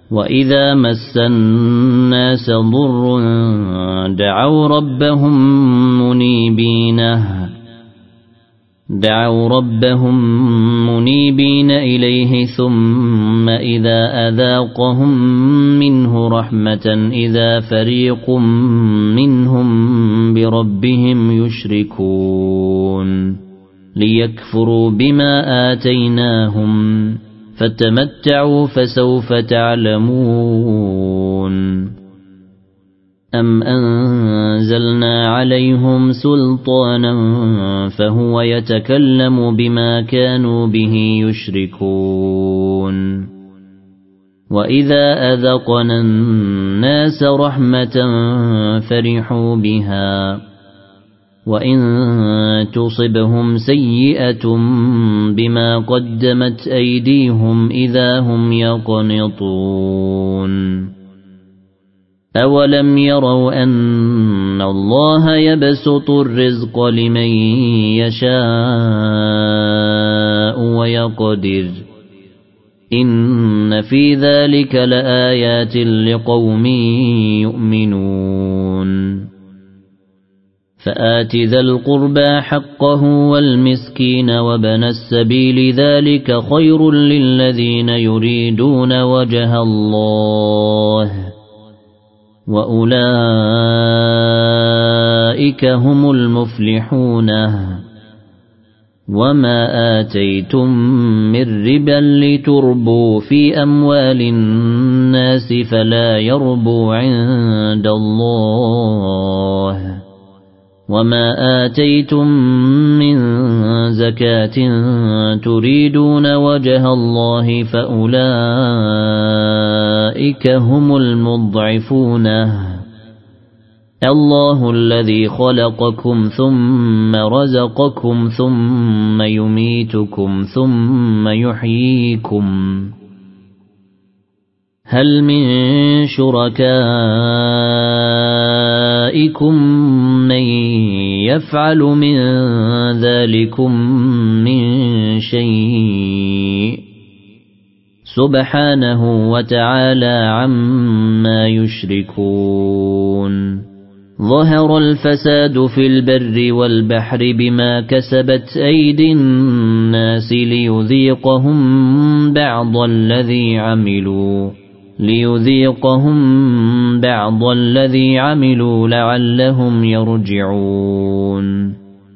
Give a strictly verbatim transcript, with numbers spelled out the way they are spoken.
وإذا مس الناس ضر دعوا ربهم منيبين دعوا ربهم منيبين إليه ثم إذا أذاقهم منه رحمة إذا فريق منهم بربهم يشركون ليكفروا بما آتيناهم فتمتعوا فسوف تعلمون أم أنزلنا عليهم سلطانا فهو يتكلم بما كانوا به يشركون وإذا أذقنا الناس رحمة فرحوا بها وإن تصبهم سيئة بما قدمت أيديهم إذا هم يقنطون أولم يروا أن الله يبسط الرزق لمن يشاء ويقدر إن في ذلك لآيات لقوم يؤمنون فآت ذا القربى حقه والمسكين وابن السبيل ذلك خير للذين يريدون وجه الله وأولئك هم المفلحون وما آتيتم من ربا لتربوا في أموال الناس فلا يربو عند الله وما آتيتم من زكاة تريدون وجه الله فأولئك هم المضعفون الله الذي خلقكم ثم رزقكم ثم يميتكم ثم يحييكم هل من شركائكم من يفعل من ذلكم من شيء سبحانه وتعالى عما يشركون ظهر الفساد في البر والبحر بما كسبت أيدي الناس ليذيقهم بعض الذي عملوا ليذيقهم بعض الذي عملوا لعلهم يرجعون